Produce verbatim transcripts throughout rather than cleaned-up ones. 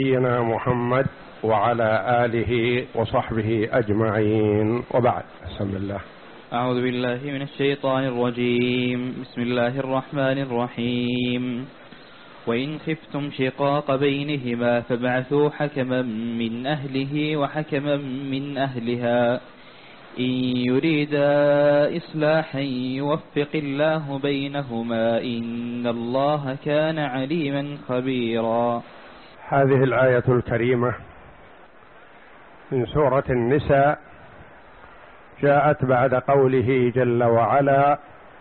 نبينا محمد وعلى آله وصحبه أجمعين، وبعد. بسم الله. أعوذ بالله من الشيطان الرجيم. بسم الله الرحمن الرحيم. وإن خفتم شقاق بينهما فابعثوا حكما من أهله وحكما من أهلها إن يريدا إصلاحا يوفق الله بينهما إن الله كان عليما خبيرا. هذه الآية الكريمة من سورة النساء جاءت بعد قوله جل وعلا: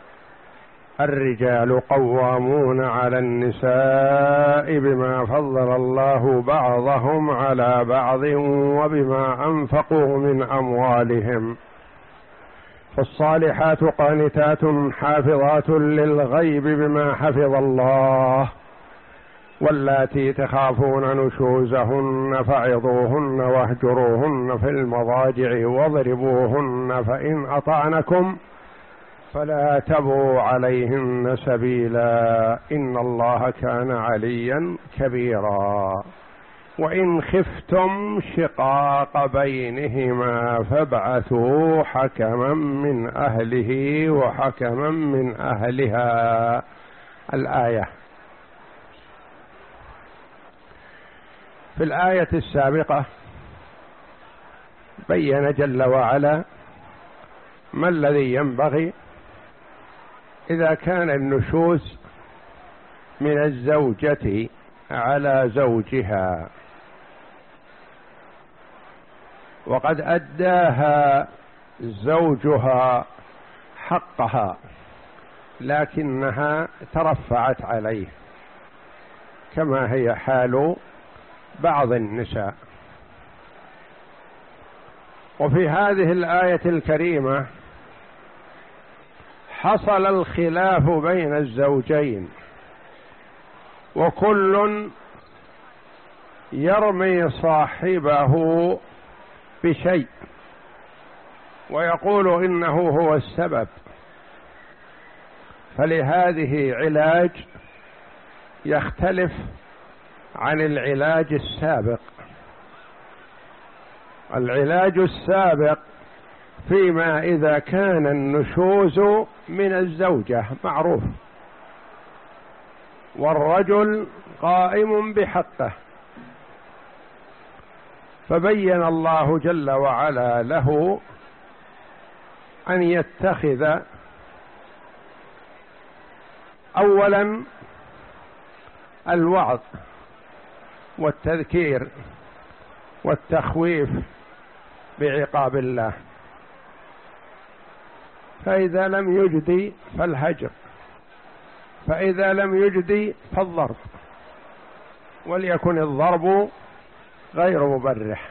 الرجال قوامون على النساء بما فضل الله بعضهم على بعض وبما أنفقوا من أموالهم، فالصالحات قانتات حافظات للغيب بما حفظ الله، واللاتي تخافون نشوزهن فعظوهن واهجروهن في المضاجع واضربوهن، فإن أطعنكم فلا تبغوا عليهن سبيلا إن الله كان عليا كبيرا. وإن خفتم شقاق بينهما فابعثوا حكما من أهله وحكما من أهلها. الآية. في الآية السابقة بين جل وعلا ما الذي ينبغي إذا كان النشوز من الزوجة على زوجها وقد أداها زوجها حقها لكنها ترفعت عليه، كما هي حال بعض النساء. وفي هذه الآية الكريمة حصل الخلاف بين الزوجين، وكل يرمي صاحبه بشيء ويقول إنه هو السبب، فلهذه علاج يختلف عن العلاج السابق. العلاج السابق فيما إذا كان النشوز من الزوجة معروف والرجل قائم بحقه، فبين الله جل وعلا له أن يتخذ أولا الوعظ والتذكير والتخويف بعقاب الله، فإذا لم يجدي فالهجر، فإذا لم يجدي فالضرب، وليكن الضرب غير مبرح.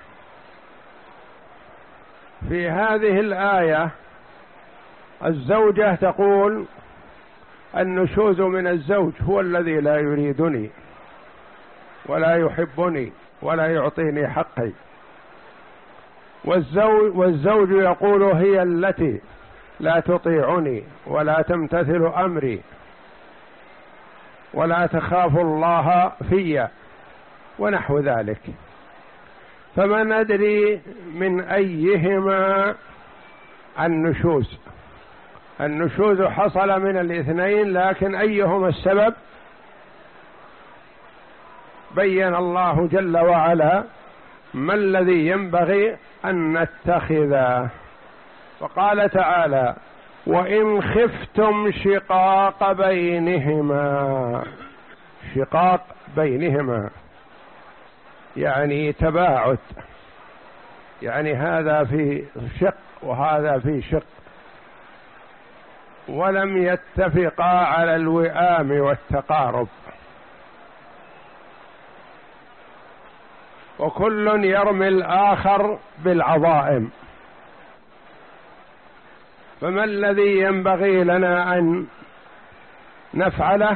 في هذه الآية الزوجة تقول: النشوز من الزوج هو الذي لا يريدني ولا يحبني ولا يعطيني حقي، والزوج, والزوج يقول: هي التي لا تطيعني ولا تمتثل أمري ولا تخاف الله في، ونحو ذلك. فما ندري من أيهما النشوز. النشوز حصل من الاثنين، لكن أيهما السبب؟ بين الله جل وعلا ما الذي ينبغي أن نتخذه، وقال تعالى: وإن خفتم شقاق بينهما. شقاق بينهما يعني تباعد، يعني هذا في شق وهذا في شق، ولم يتفقا على الوئام والتقارب، وكل يرمي الآخر بالعظائم. فما الذي ينبغي لنا أن نفعله؟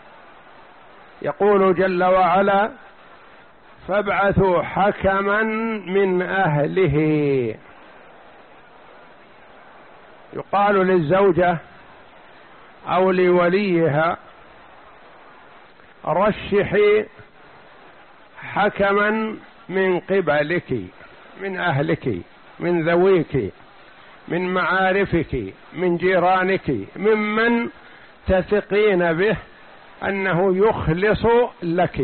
يقول جل وعلا: فابعثوا حكما من أهله. يقال للزوجة أو لوليها: رشحي حكما من قبلك، من أهلك، من ذويك، من معارفك، من جيرانك، ممن تثقين به أنه يخلص لك.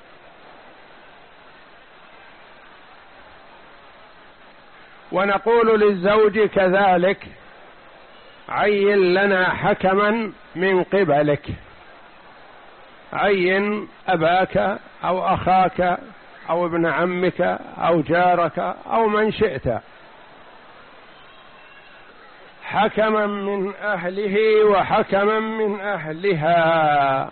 ونقول للزوج كذلك: عين لنا حكما من قبلك، عين أباك أو أخاك أو ابن عمك أو جارك أو من شئت، حكما من أهله وحكما من أهلها.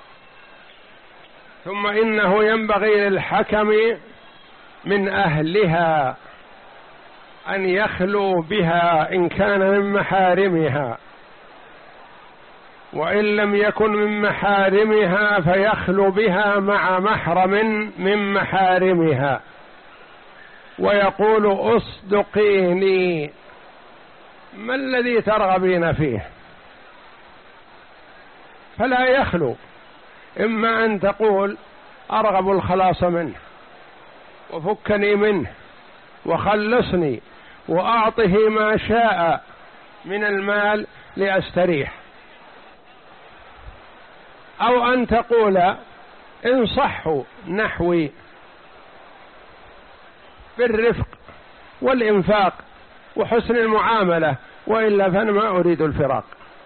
ثم إنه ينبغي للحكم من أهلها أن يخلو بها إن كان من محارمها، وإن لم يكن من محارمها فيخلو بها مع محرم من محارمها، ويقول: أصدقيني، ما الذي ترغبين فيه؟ فلا يخلو. إما أن تقول: أرغب الخلاص منه، وفكني منه، وخلصني، وأعطه ما شاء من المال لأستريح، أو أن تقول: انصحوا نحوي بالرفق والإنفاق وحسن المعاملة، وإلا فأنا ما أريد الفراق.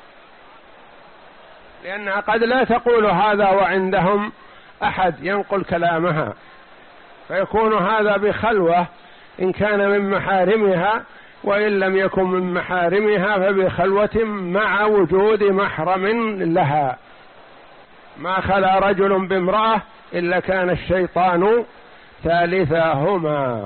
لأنها قد لا تقول هذا وعندهم أحد ينقل كلامها، فيكون هذا بخلوة إن كان من محارمها، وإن لم يكن من محارمها فبخلوة مع وجود محرم لها. ما خلا رجل بامرأة إلا كان الشيطان ثالثاهما.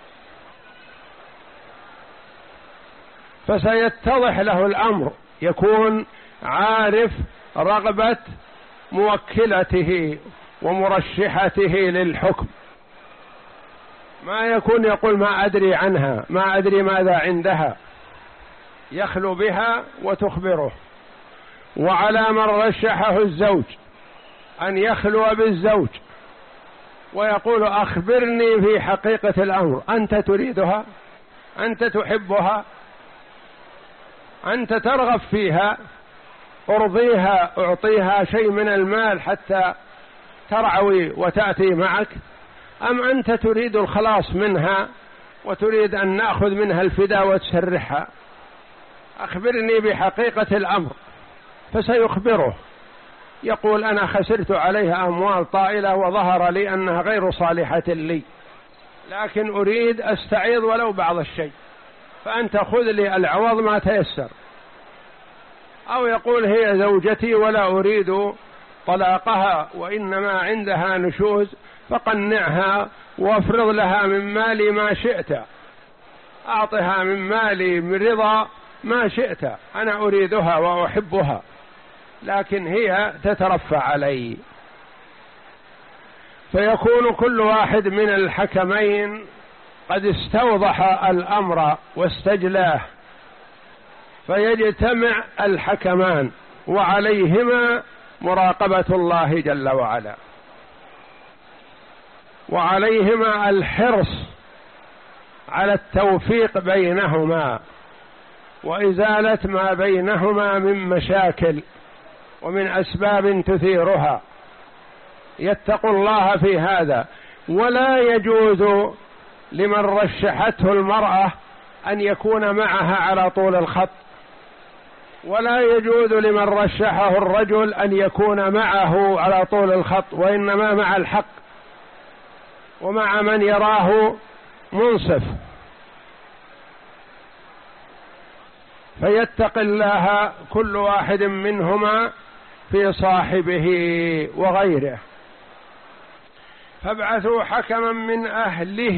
فسيتضح له الأمر، يكون عارف رغبة موكلته ومرشحته للحكم، ما يكون يقول: ما أدري عنها، ما أدري ماذا عندها، يخلو بها وتخبره. وعلى من رشحه الزوج أن يخلو بالزوج ويقول: أخبرني في حقيقة الأمر، أنت تريدها؟ أنت تحبها؟ أنت ترغب فيها؟ أرضيها، أعطيها شيء من المال حتى ترعوي وتأتي معك، أم أنت تريد الخلاص منها وتريد أن نأخذ منها الفداء وتسرحها؟ أخبرني بحقيقة الأمر. فسيخبره، يقول: أنا خسرت عليها أموال طائلة وظهر لي أنها غير صالحة لي، لكن أريد أستعيض ولو بعض الشيء، فأنت خذ لي العوض ما تيسر. أو يقول: هي زوجتي ولا أريد طلاقها، وإنما عندها نشوز، فقنعها وافرض لها من مالي ما شئت، أعطها من مالي من رضا ما شئت، أنا أريدها وأحبها، لكن هي تترفع علي. فيكون كل واحد من الحكمين قد استوضح الأمر واستجلاه، فيجتمع الحكمان وعليهما مراقبة الله جل وعلا، وعليهما الحرص على التوفيق بينهما وإزالة ما بينهما من مشاكل ومن أسباب تثيرها. يتقوا الله في هذا. ولا يجوز لمن رشحته المرأة أن يكون معها على طول الخط، ولا يجوز لمن رشحه الرجل أن يكون معه على طول الخط، وإنما مع الحق ومع من يراه منصف. فيتق الله كل واحد منهما في صاحبه وغيره. فابعثوا حكما من أهله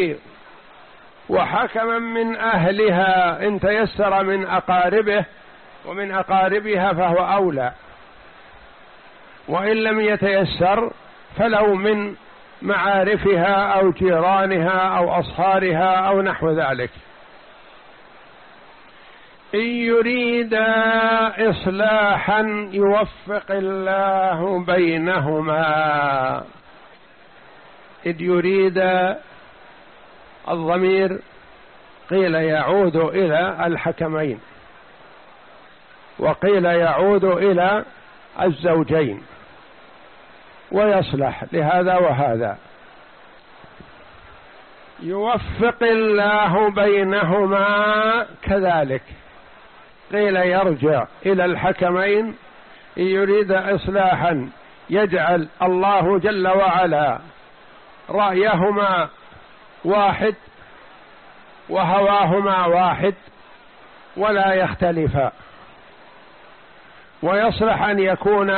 وحكما من أهلها، إن تيسر من أقاربه ومن أقاربها فهو أولى، وإن لم يتيسر فلو من معارفها أو جيرانها أو أصهارها أو نحو ذلك. إن يريدا إصلاحا يوفق الله بينهما. إذ يريد الضمير قيل يعود إلى الحكمين، وقيل يعود إلى الزوجين، ويصلح لهذا وهذا. يوفق الله بينهما كذلك، قيل يرجع إلى الحكمين إن يريد إصلاحا يجعل الله جل وعلا رأيهما واحد وهواهما واحد ولا يختلفا، ويصلح أن يكون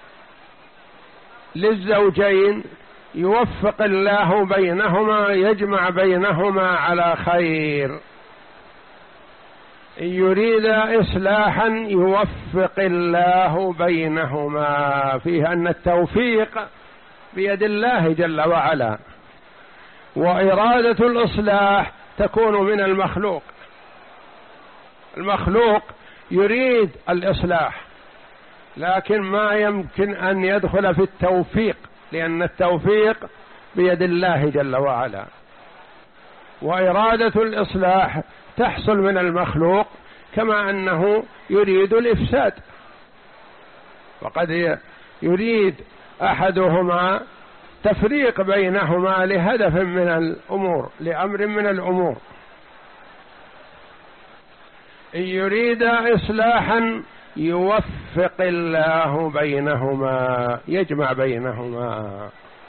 للزوجين يوفق الله بينهما، يجمع بينهما على خير. إن يريد إصلاحا يوفق الله بينهما، فيه أن التوفيق بيد الله جل وعلا، وإرادة الإصلاح تكون من المخلوق. المخلوق يريد الإصلاح لكن ما يمكن أن يدخل في التوفيق، لأن التوفيق بيد الله جل وعلا، وإرادة الإصلاح تحصل من المخلوق، كما أنه يريد الإفساد، وقد يريد أحدهما تفريق بينهما لهدف من الأمور، لأمر من الأمور. إن يريد إصلاحا يوفق الله بينهما، يجمع بينهما.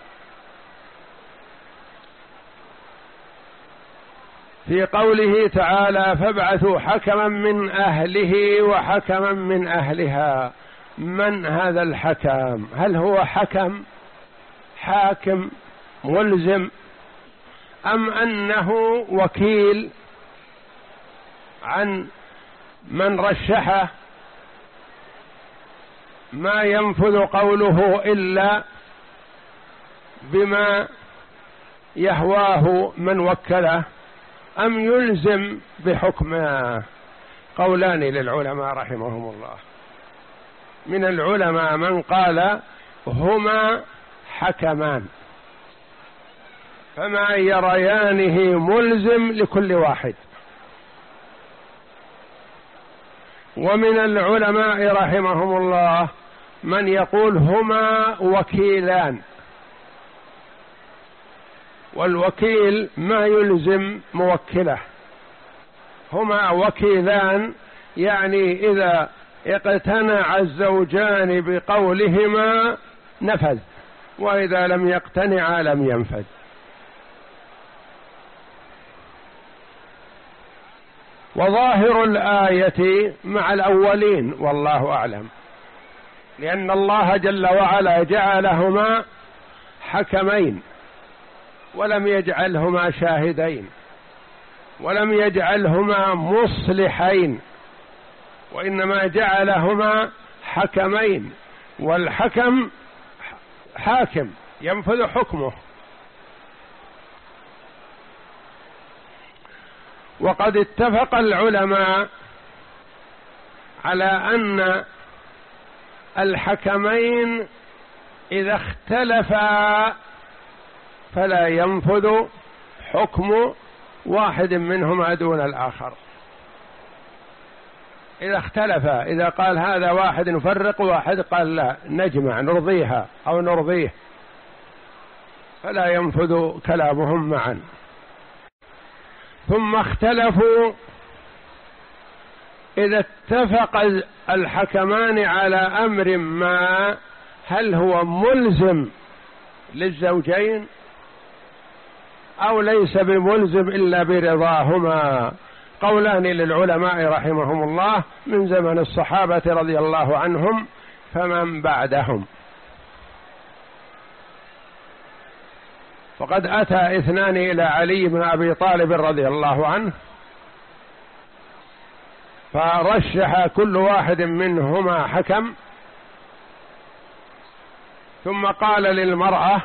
في قوله تعالى فابعثوا حكما من أهله وحكما من أهلها، من هذا الحكم؟ هل هو حكم حاكم ملزم، أم أنه وكيل عن من رشحه ما ينفذ قوله إلا بما يهواه من وكله، أم يلزم بحكمه؟ قولان للعلماء رحمهم الله. من العلماء من قال هما حكمان، فما يريانه ملزم لكل واحد. ومن العلماء رحمهم الله من يقول هما وكيلان، والوكيل ما يلزم موكله. هما وكيلان يعني إذا اقتنع الزوجان بقولهما نفذ، وإذا لم يقتنعا لم ينفذ. وظاهر الآية مع الأولين والله أعلم، لأن الله جل وعلا جعلهما حكمين ولم يجعلهما شاهدين، ولم يجعلهما مصلحين، وإنما جعلهما حكمين، والحكم حاكم ينفذ حكمه. وقد اتفق العلماء على أن الحكمين إذا اختلفا فلا ينفذ حكم واحد منهما دون الآخر. إذا اختلفا، إذا قال هذا واحد نفرق واحد قال لا نجمع نرضيها أو نرضيه، فلا ينفذ كلامهم معا. ثم اختلفوا إذا اتفق الحكمان على أمر ما، هل هو ملزم للزوجين أو ليس بملزم إلا برضاهما؟ قولان للعلماء رحمهم الله من زمن الصحابة رضي الله عنهم فمن بعدهم. فقد أتى اثنان إلى علي بن أبي طالب رضي الله عنه فرشح كل واحد منهما حكم، ثم قال للمرأة،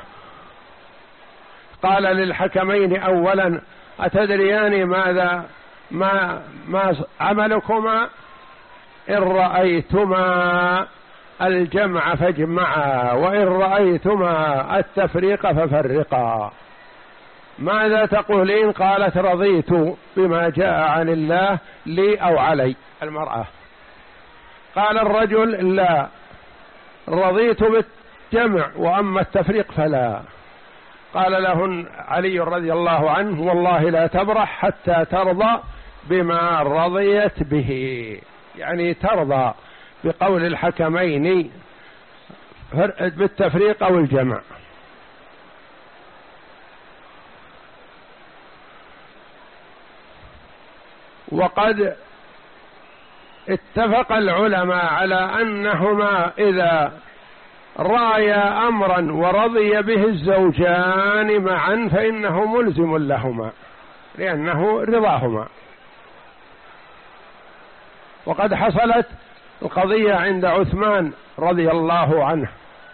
قال للحكمين أولا أتدريان ماذا ما, ما عملكما؟ إن رأيتما الجمع فاجمعا، وإن رأيتما التفريق ففرقا. ماذا تقولين؟ قالت رضيت بما جاء عن الله لي أو علي المرأة. قال الرجل لا، رضيت بالجمع وأما التفريق فلا. قال له علي رضي الله عنه والله لا تبرح حتى ترضى بما رضيت به، يعني ترضى بقول الحكمين بالتفريق أو الجمع. وقد اتفق العلماء على أنهما إذا رأيا أمرا ورضي به الزوجان معا فإنه ملزم لهما لأنه رضاهما. وقد حصلت القضية عند عثمان رضي الله عنه،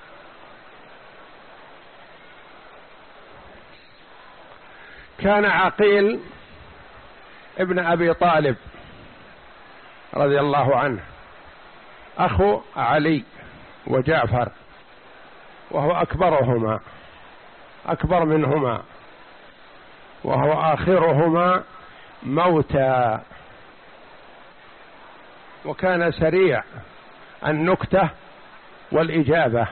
كان عقيل ابن أبي طالب رضي الله عنه أخو علي وجعفر، وهو أكبرهما أكبر منهما وهو آخرهما موتا، وكان سريع النكتة والإجابة،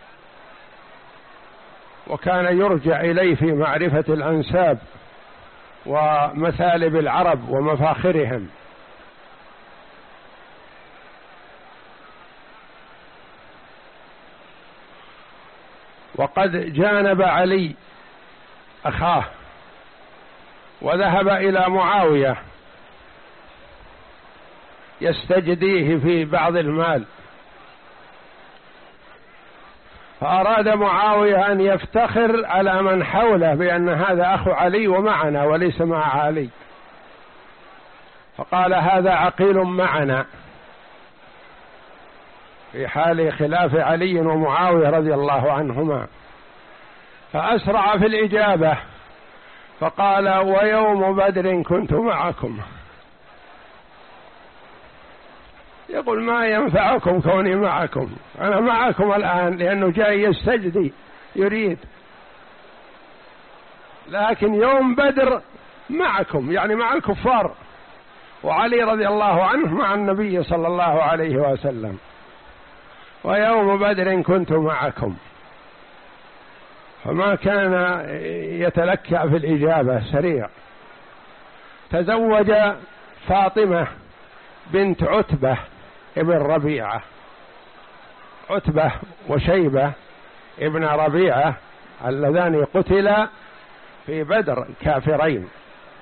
وكان يرجع إليه في معرفة الأنساب ومثالب العرب ومفاخرهم. وقد جانب علي أخاه وذهب إلى معاوية يستجديه في بعض المال، فأراد معاوية أن يفتخر على من حوله بأن هذا أخو علي ومعنا وليس مع علي، فقال هذا عقيل معنا في حال خلاف علي ومعاوية رضي الله عنهما. فأسرع في الإجابة فقال ويوم بدر كنت معكم. يقول ما ينفعكم كوني معكم، أنا معكم الآن لأنه جاي يستجدي يريد، لكن يوم بدر معكم يعني مع الكفار، وعلي رضي الله عنه مع النبي صلى الله عليه وسلم، ويوم بدر كنت معكم. فما كان يتلكأ في الإجابة، سريع. تزوج فاطمة بنت عتبة ابن ربيعة، عتبة وشيبة ابن ربيعة اللذان قتلا في بدر كافرين.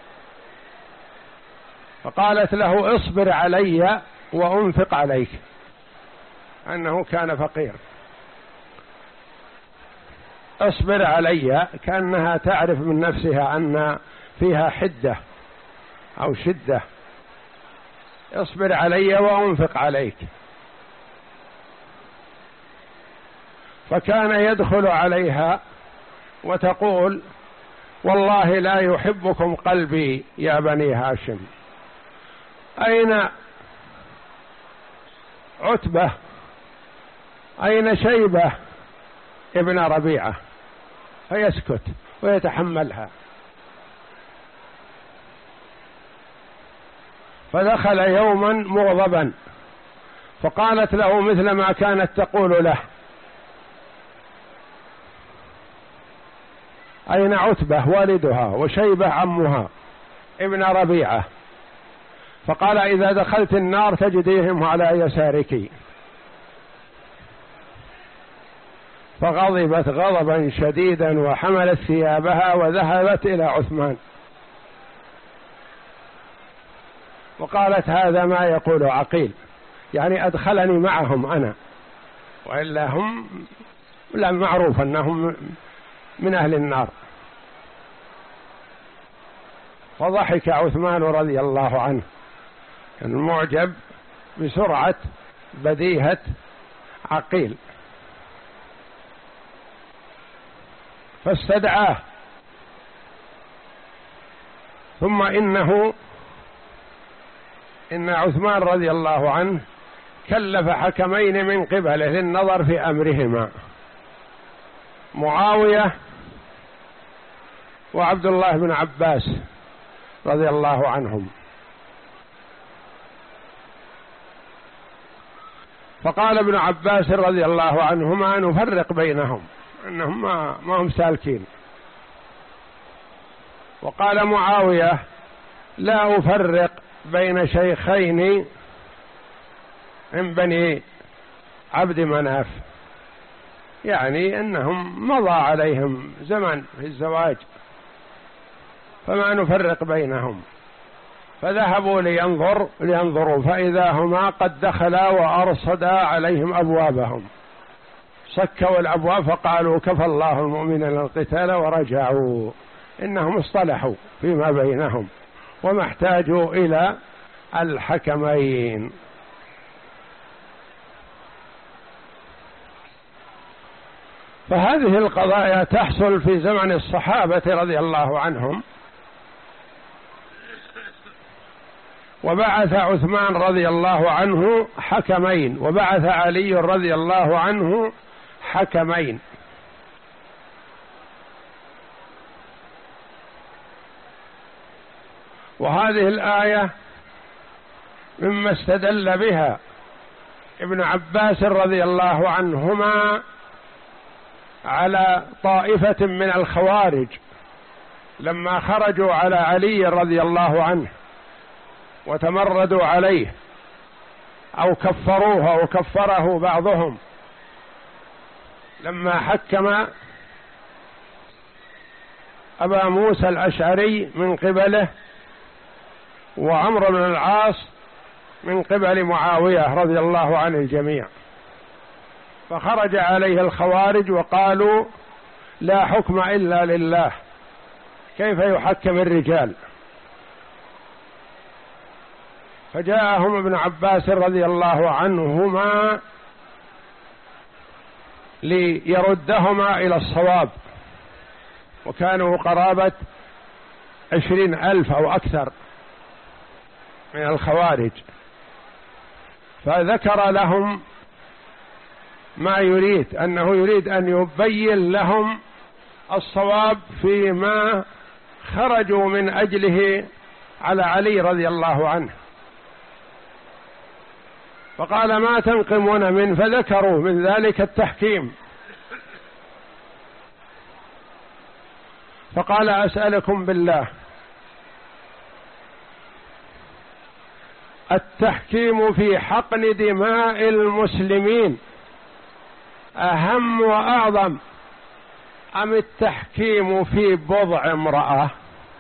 فقالت له اصبر علي وأنفق عليك، أنه كان فقير. اصبر علي كأنها تعرف من نفسها أن فيها حدة أو شدة، اصبر علي وأنفق عليك. فكان يدخل عليها وتقول والله لا يحبكم قلبي يا بني هاشم، أين عتبة، أين شيبة ابن ربيعة؟ فيسكت ويتحملها. فدخل يوما مغضبا فقالت له مثل ما كانت تقول له أين عتبة والدها وشيبة عمها ابن ربيعة؟ فقال إذا دخلت النار تجديهم على يسارك. فغضبت غضبا شديدا وحملت ثيابها وذهبت إلى عثمان وقالت هذا ما يقول عقيل، يعني أدخلني معهم أنا، وإلا هم لا معروف أنهم من أهل النار. فضحك عثمان رضي الله عنه، كان معجب بسرعة بديهة عقيل، فاستدعاه. ثم إنه إن عثمان رضي الله عنه كلف حكمين من قبله للنظر في أمرهما، معاوية وعبد الله بن عباس رضي الله عنهم. فقال ابن عباس رضي الله عنهما نفرق بينهم أنهم ما, ما هم سالكين. وقال معاوية لا أفرق بين شيخين من بني عبد مناف، يعني أنهم مضى عليهم زمن في الزواج فما نفرق بينهم. فذهبوا لينظر لينظروا فإذا هما قد دخلا وأرصدا عليهم أبوابهم، سكوا الأبواب فقالوا كفى الله المؤمنين القتال ورجعوا، إنهم اصطلحوا فيما بينهم وما احتاجوا إلى الحكمين. فهذه القضايا تحصل في زمن الصحابة رضي الله عنهم. وبعث عثمان رضي الله عنه حكمين، وبعث علي رضي الله عنه حكمين. وهذه الآية مما استدل بها ابن عباس رضي الله عنهما على طائفة من الخوارج لما خرجوا على علي رضي الله عنه وتمردوا عليه أو كفروه أو كفره بعضهم، لما حكم أبا موسى الأشعري من قبله وعمرو بن العاص من قبل معاوية رضي الله عن الجميع، فخرج عليه الخوارج وقالوا لا حكم إلا لله، كيف يحكم الرجال؟ فجاءهم ابن عباس رضي الله عنهما ليردهما إلى الصواب، وكانوا قرابة عشرين ألف أو أكثر من الخوارج، فذكر لهم ما يريد، أنه يريد أن يبين لهم الصواب فيما خرجوا من أجله على علي رضي الله عنه. فقال ما تنقمون منه؟ فذكروا من ذلك التحكيم. فقال أسألكم بالله التحكيم في حقن دماء المسلمين أهم وأعظم أم التحكيم في بضع امرأة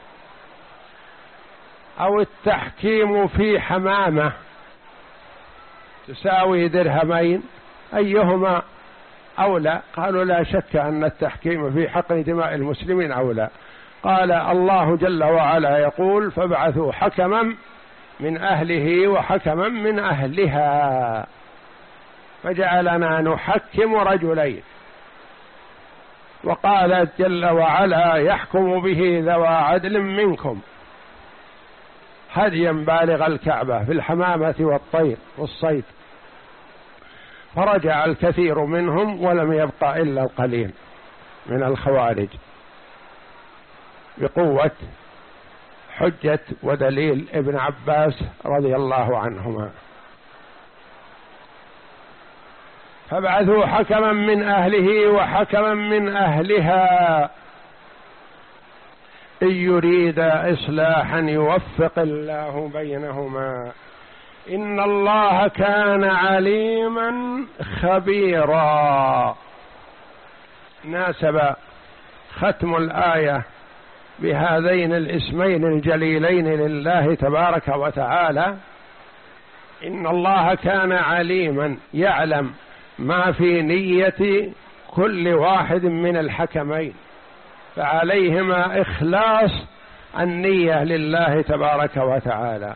أو التحكيم في حمامة تساوي درهمين؟ أيهما أولى؟ قالوا لا شك أن التحكيم في حقن دماء المسلمين أولى. قال الله جل وعلا يقول فابعثوا حكما من أهله وحكما من أهلها، فجعلنا نحكم رجلين. وقال جل وعلا يحكم به ذوى عدل منكم هديا بالغ الكعبة في الحمامة والطير والصيد. فرجع الكثير منهم ولم يبقى إلا القليل من الخوارج بقوة حجة ودليل ابن عباس رضي الله عنهما. فابعثوا حكما من أهله وحكما من أهلها إن يريد إصلاحا يوفق الله بينهما إن الله كان عليما خبيرا. ناسب ختم الآية بهذين الاسمين الجليلين لله تبارك وتعالى. إن الله كان عليما، يعلم ما في نية كل واحد من الحكمين، فعليهما إخلاص النية لله تبارك وتعالى،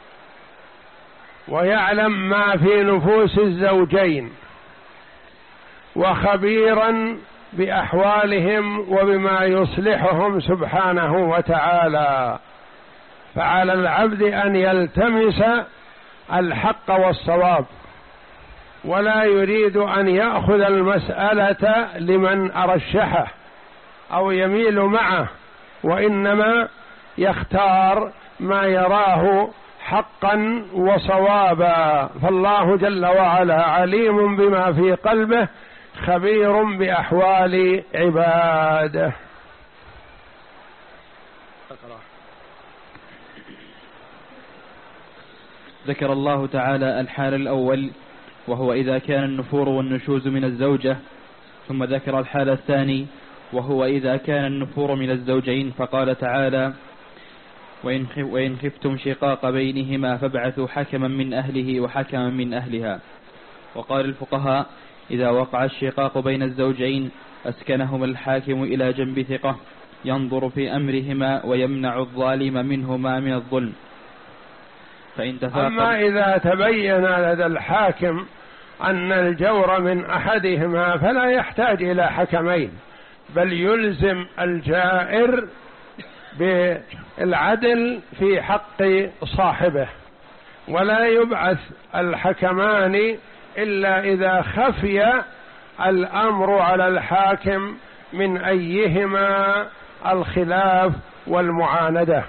ويعلم ما في نفوس الزوجين، وخبيرا بأحوالهم وبما يصلحهم سبحانه وتعالى. فعلى العبد أن يلتمس الحق والصواب، ولا يريد أن يأخذ المسألة لمن أرشحه أو يميل معه، وإنما يختار ما يراه حقا وصوابا، فالله جل وعلا عليم بما في قلبه خبير بأحوال عباده. ذكر الله تعالى الحال الأول وهو إذا كان النفور والنشوز من الزوجة، ثم ذكر الحال الثاني وهو إذا كان النفور من الزوجين، فقال تعالى: وإن خفتم شقاق بينهما فابعثوا حكما من أهله وحكما من أهلها. وقال الفقهاء: إذا وقع الشقاق بين الزوجين أسكنهما الحاكم إلى جنب ثقة ينظر في أمرهما ويمنع الظالم منهما من الظلم. فإن أما إذا تبين لدى الحاكم أن الجور من أحدهما فلا يحتاج إلى حكمين، بل يلزم الجائر بالعدل في حق صاحبه، ولا يبعث الحكمان إلا إذا خفي الأمر على الحاكم من أيهما الخلاف والمعاندة.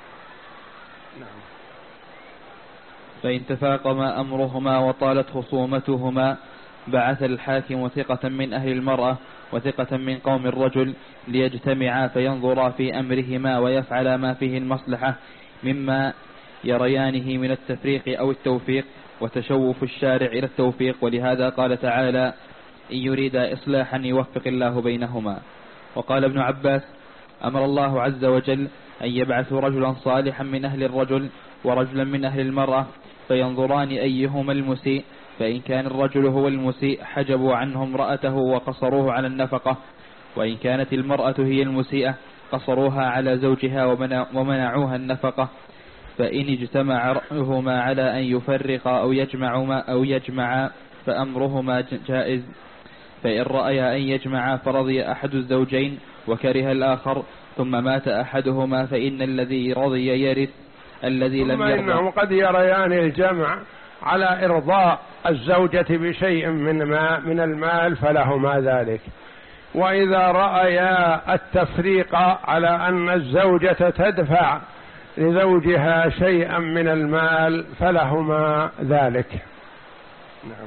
فإن تفاقما أمرهما وطالت خصومتهما بعث الحاكم ثقة من أهل المرأة وثقة من قوم الرجل ليجتمعا فينظرا في أمرهما ويفعلا ما فيه المصلحة مما يريانه من التفريق أو التوفيق، وتشوف الشارع إلى التوفيق. ولهذا قال تعالى: إن يريد إصلاحا يوفق الله بينهما. وقال ابن عباس: أمر الله عز وجل أن يبعث رجلا صالحا من أهل الرجل ورجلا من أهل المرأة فينظران أيهما المسيء، فإن كان الرجل هو المسيء حجبوا عنه امرأته وقصروه على النفقة، وإن كانت المرأة هي المسيئة قصروها على زوجها ومنعوها النفقة. فإن اجتمع رأيهما على أن يفرقا أو يجمعا أو يجمعا فأمرهما جائز، فإن رأيا أن يجمعا فرضي أحد الزوجين وكره الآخر ثم مات أحدهما فإن الذي رضي يرث الذي لم يرضى. إنهم قد يريان الجمع على إرضاء الزوجة بشيء من ما من المال فلهما ذلك، وإذا رأيا التفريق على أن الزوجة تدفع لزوجها شيئا من المال فلهما ذلك. نعم.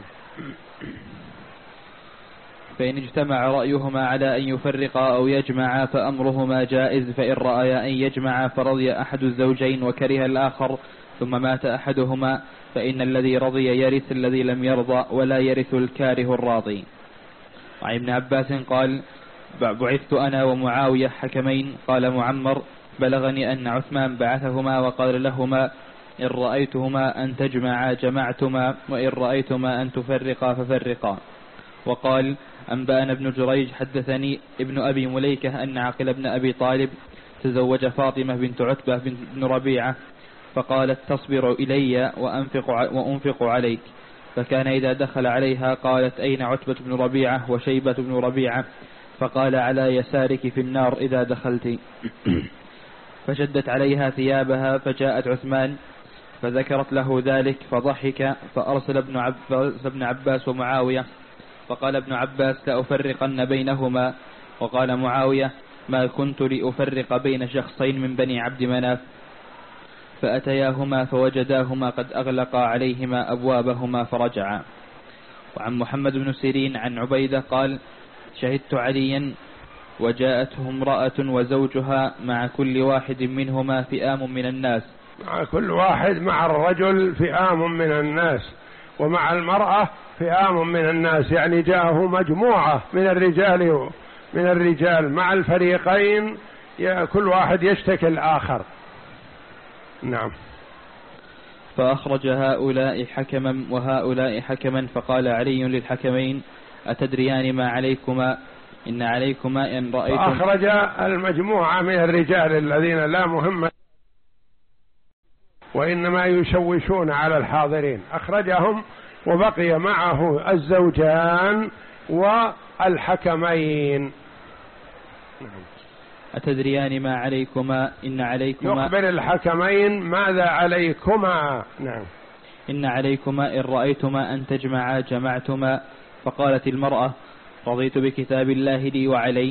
فإن اجتمع رأيهما على أن يفرقا أو يجمعا فأمرهما جائز، فإن رأيا أن يجمعا فرضي أحد الزوجين وكره الآخر ثم مات أحدهما فإن الذي رضي يرث الذي لم يرضى ولا يرث الكاره الراضي. وعن ابن عباس قال: بعثت أنا ومعاوية حكمين. قال معمر: بلغني أن عثمان بعثهما وقال لهما: إن رأيتهما أن تجمعا جمعتما وإن رأيتما أن تفرقا ففرقا. وقال: أنبأنا ابن جريج حدثني ابن أبي مليكة أن عقل ابن أبي طالب تزوج فاطمة بنت عتبة بن ربيعة فقالت: تصبر إلي وأنفق, وأنفق عليك. فكان إذا دخل عليها قالت: أين عتبة بن ربيعة وشيبة بن ربيعة؟ فقال: على يسارك في النار إذا دخلت. فشدت عليها ثيابها فجاءت عثمان فذكرت له ذلك فضحك فأرسل ابن, عب ابن عباس ومعاوية فقال ابن عباس: لأفرقن بينهما. وقال معاوية: ما كنت لأفرق بين شخصين من بني عبد مناف. فأتياهما فوجداهما قد أغلقا عليهما أبوابهما فرجعا. وعن محمد بن سيرين عن عبيدة قال: شهدت عليا وجاءته امرأة وزوجها مع كل واحد منهما فئام من الناس. مع كل واحد مع الرجل فئام من الناس ومع المرأة فئام من الناس، يعني جاءه مجموعة من الرجال من الرجال مع الفريقين كل واحد يشتكي الآخر. نعم. فأخرج هؤلاء حكما وهؤلاء حكما فقال علي للحكمين: أتدريان ما عليكما؟ إن عليكما إن رأيتم. فأخرج المجموعة من الرجال الذين لا مهم وإنما يشوشون على الحاضرين، أخرجهم وبقي معه الزوجان والحكمين. أتدريان ما عليكما؟ إن عليكما. يخبر الحكمين ماذا عليكما. نعم. إن عليكما إن رأيتما أن تجمعا جمعتما. فقالت المرأة: رضيت بكتاب الله لي وعلي،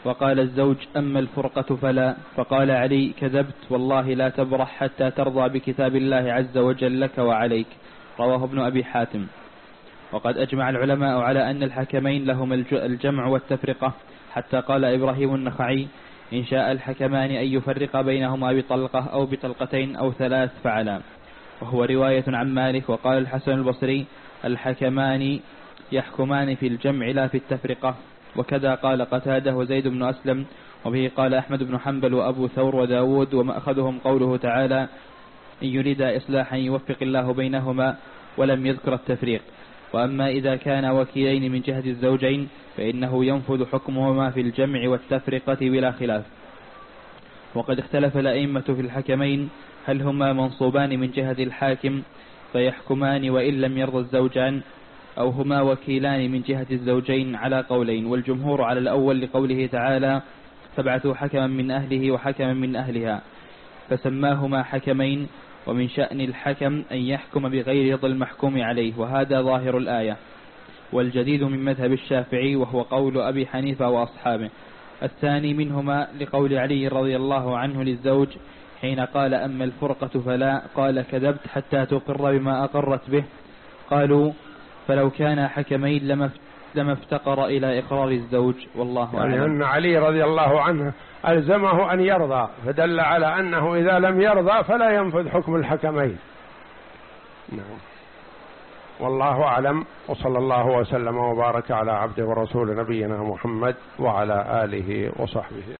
وقال الزوج أما الفرقة فلا. فقال علي كذبت والله لا تبرح حتى ترضى بكتاب الله عز وجل لك وعليك. رواه ابن أبي حاتم. وقد أجمع العلماء على أن الحكمين لهما الجمع والتفرقة، حتى قال إبراهيم النخعي إن شاء الحكمان أن يفرق بينهما بطلقة أو بطلقتين أو ثلاث فعلا، وهو رواية عن مالك. وقال الحسن البصري الحكمان يحكمان في الجمع لا في التفرقة، وكذا قال قتادة وزيد بن أسلم، وبه قال أحمد بن حنبل وأبو ثور وداود، ومأخذهم قوله تعالى إن يريد إصلاحا يوفق الله بينهما، ولم يذكر التفريق. وأما إذا كان وكيلين من جهة الزوجين فإنه ينفذ حكمهما في الجمع والتفرقة بلا خلاف. وقد اختلف الأئمة في الحكمين هل هما منصوبان من جهة الحاكم فيحكمان وإن لم يرضى الزوجان، أو هما وكيلان من جهة الزوجين، على قولين، والجمهور على الأول لقوله تعالى فابعثوا حكما من أهله وحكما من أهلها، فسماهما حكمين. ومن شأن الحكم أن يحكم بغير رضا المحكوم عليه، وهذا ظاهر الآية. والجديد من مذهب الشافعي وهو قول أبي حنيفة وأصحابه. الثاني منهما لقول علي رضي الله عنه للزوج حين قال أما الفرقة فلا، قال كذبت حتى تقر بما أقرت به. قالوا فلو كان حكمين لما لما افتقر إلى إقرار الزوج، والله أعلم. يعني أن علي رضي الله عنه ألزمه أن يرضى، فدل على أنه إذا لم يرضى فلا ينفذ حكم الحكمين. نعم، والله أعلم، وصلى الله وسلم وبارك على عبده ورسول نبينا محمد وعلى آله وصحبه.